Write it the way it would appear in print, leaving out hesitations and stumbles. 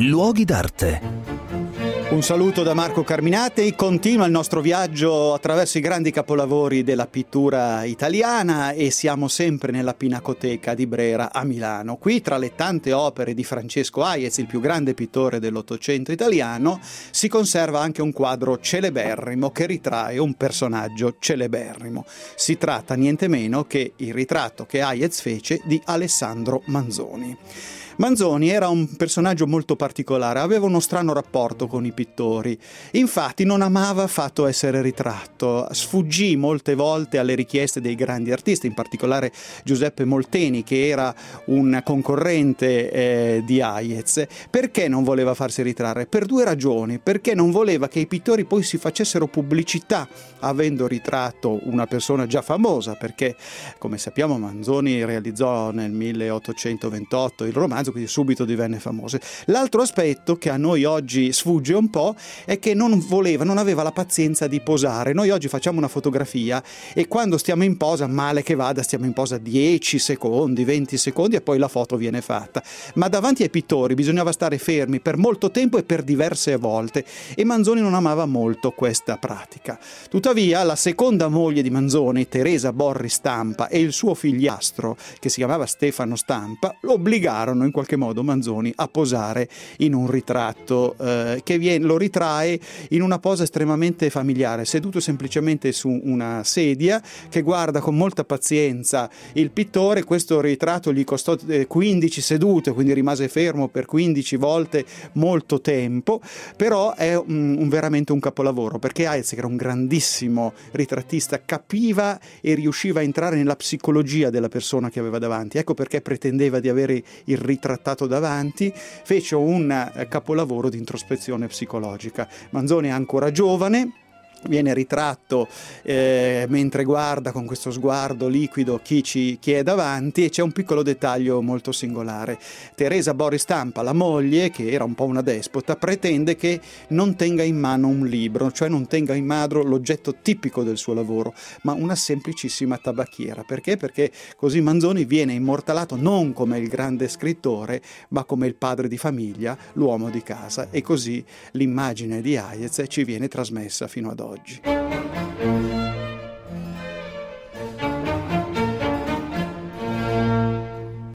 Luoghi d'arte. Un saluto da Marco Carminati. Continua il nostro viaggio attraverso i grandi capolavori della pittura italiana e siamo sempre nella Pinacoteca di Brera a Milano. Qui, tra le tante opere di Francesco Hayez, il più grande pittore dell'Ottocento italiano, si conserva anche un quadro celeberrimo che ritrae un personaggio celeberrimo. Si tratta niente meno che il ritratto che Hayez fece di Alessandro Manzoni. Manzoni era un personaggio molto particolare, aveva uno strano rapporto con i pittori, infatti non amava affatto essere ritratto, sfuggì molte volte alle richieste dei grandi artisti, in particolare Giuseppe Molteni, che era un concorrente di Hayez. Perché non voleva farsi ritrarre? Per due ragioni: perché non voleva che i pittori poi si facessero pubblicità avendo ritratto una persona già famosa, perché come sappiamo Manzoni realizzò nel 1828 il romanzo, quindi subito divenne famoso. L'altro aspetto che a noi oggi sfugge un po' è che non aveva la pazienza di posare. Noi oggi facciamo una fotografia e quando stiamo in posa, male che vada, stiamo in posa 10 secondi, 20 secondi e poi la foto viene fatta. Ma davanti ai pittori bisognava stare fermi per molto tempo e per diverse volte, e Manzoni non amava molto questa pratica. Tuttavia la seconda moglie di Manzoni, Teresa Borri Stampa, e il suo figliastro, che si chiamava Stefano Stampa, lo obbligarono in qualche modo Manzoni a posare in un ritratto lo ritrae in una posa estremamente familiare, seduto semplicemente su una sedia, che guarda con molta pazienza il pittore. Questo ritratto gli costò 15 sedute, quindi rimase fermo per 15 volte molto tempo, però è veramente un capolavoro, perché Hayez, che era un grandissimo ritrattista, capiva e riusciva a entrare nella psicologia della persona che aveva davanti. Ecco perché pretendeva di avere il ritrattato davanti, fece un capolavoro di introspezione psicologica. Manzoni è ancora giovane, viene ritratto mentre guarda con questo sguardo liquido chi è davanti, e c'è un piccolo dettaglio molto singolare. Teresa Borri Stampa, la moglie, che era un po' una despota, pretende che non tenga in mano un libro, cioè non tenga in mano l'oggetto tipico del suo lavoro, ma una semplicissima tabacchiera. Perché? Perché così Manzoni viene immortalato non come il grande scrittore, ma come il padre di famiglia, l'uomo di casa, e così l'immagine di Hayez ci viene trasmessa fino ad oggi.